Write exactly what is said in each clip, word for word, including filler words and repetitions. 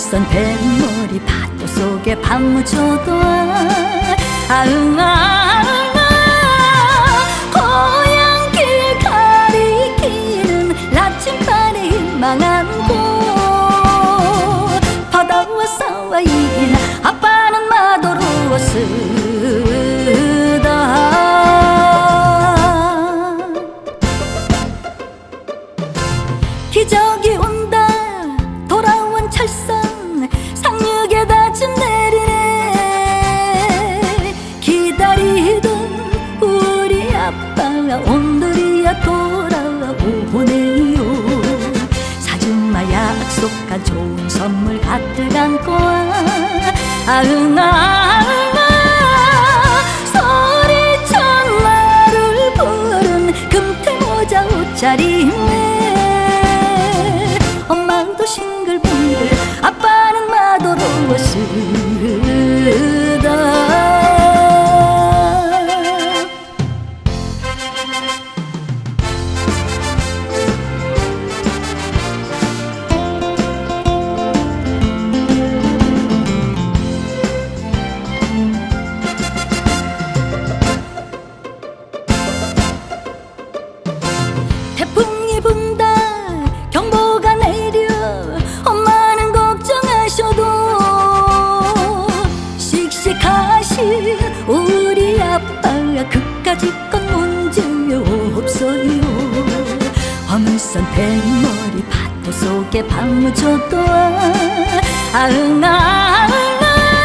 허물선 뱃머리 파도 속에 파묻혀도 아응 아응 고향길 가리키는 나침반에 희망한 곳 바다와 싸워이긴 아빠는 마도로 쓰다 기적이 온다 돌아온 철선 상륙에 닿은 내리네 기다리던 우리 아빠가 오늘이야 돌아오네요 사줌마 약속한 좋은 선물 가득 안고 아응 아응 소리쳐 나를 부른 금태모자 옷차림에 엄마도 싱글벙글 아빠는 마도로 쓰다 태풍이 분다 경보가 내려 엄마는 걱정하셔도 씩씩하신 우리 아빠가 그까짓 건 문제 없어요 허물선 뱃머리 파도 속에 파묻혀도 아응 아응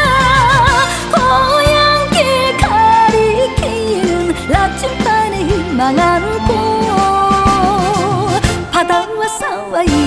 고향길 가리키는 나침반에 희망 안고 바다와 싸워이